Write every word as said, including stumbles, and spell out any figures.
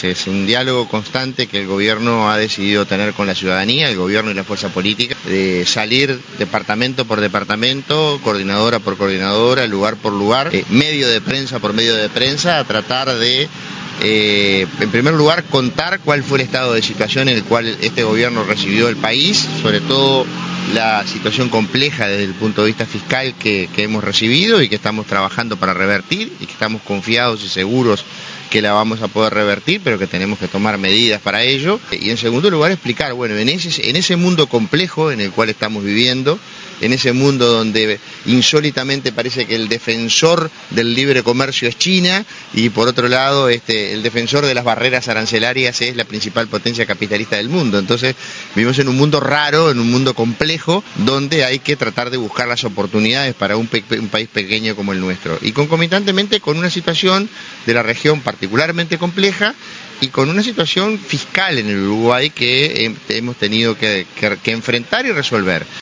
es, es un diálogo constante que el gobierno ha decidido tener con la ciudadanía, el gobierno y la fuerza política, de salir departamento por departamento, coordinadora por coordinadora, lugar por lugar, eh, medio de prensa por medio de prensa, a tratar de Eh, en primer lugar, contar cuál fue el estado de situación en el cual este gobierno recibió el país, sobre todo la situación compleja desde el punto de vista fiscal que, que hemos recibido y que estamos trabajando para revertir y que estamos confiados y seguros que la vamos a poder revertir, pero que tenemos que tomar medidas para ello. Y en segundo lugar, explicar, bueno, en ese, en ese mundo complejo en el cual estamos viviendo, en ese mundo donde insólitamente parece que el defensor del libre comercio es China y por otro lado este, el defensor de las barreras arancelarias es la principal potencia capitalista del mundo. Entonces vivimos en un mundo raro, en un mundo complejo, donde hay que tratar de buscar las oportunidades para un, pe un país pequeño como el nuestro. Y concomitantemente con una situación de la región particularmente compleja y con una situación fiscal en el Uruguay que eh, hemos tenido que, que, que enfrentar y resolver.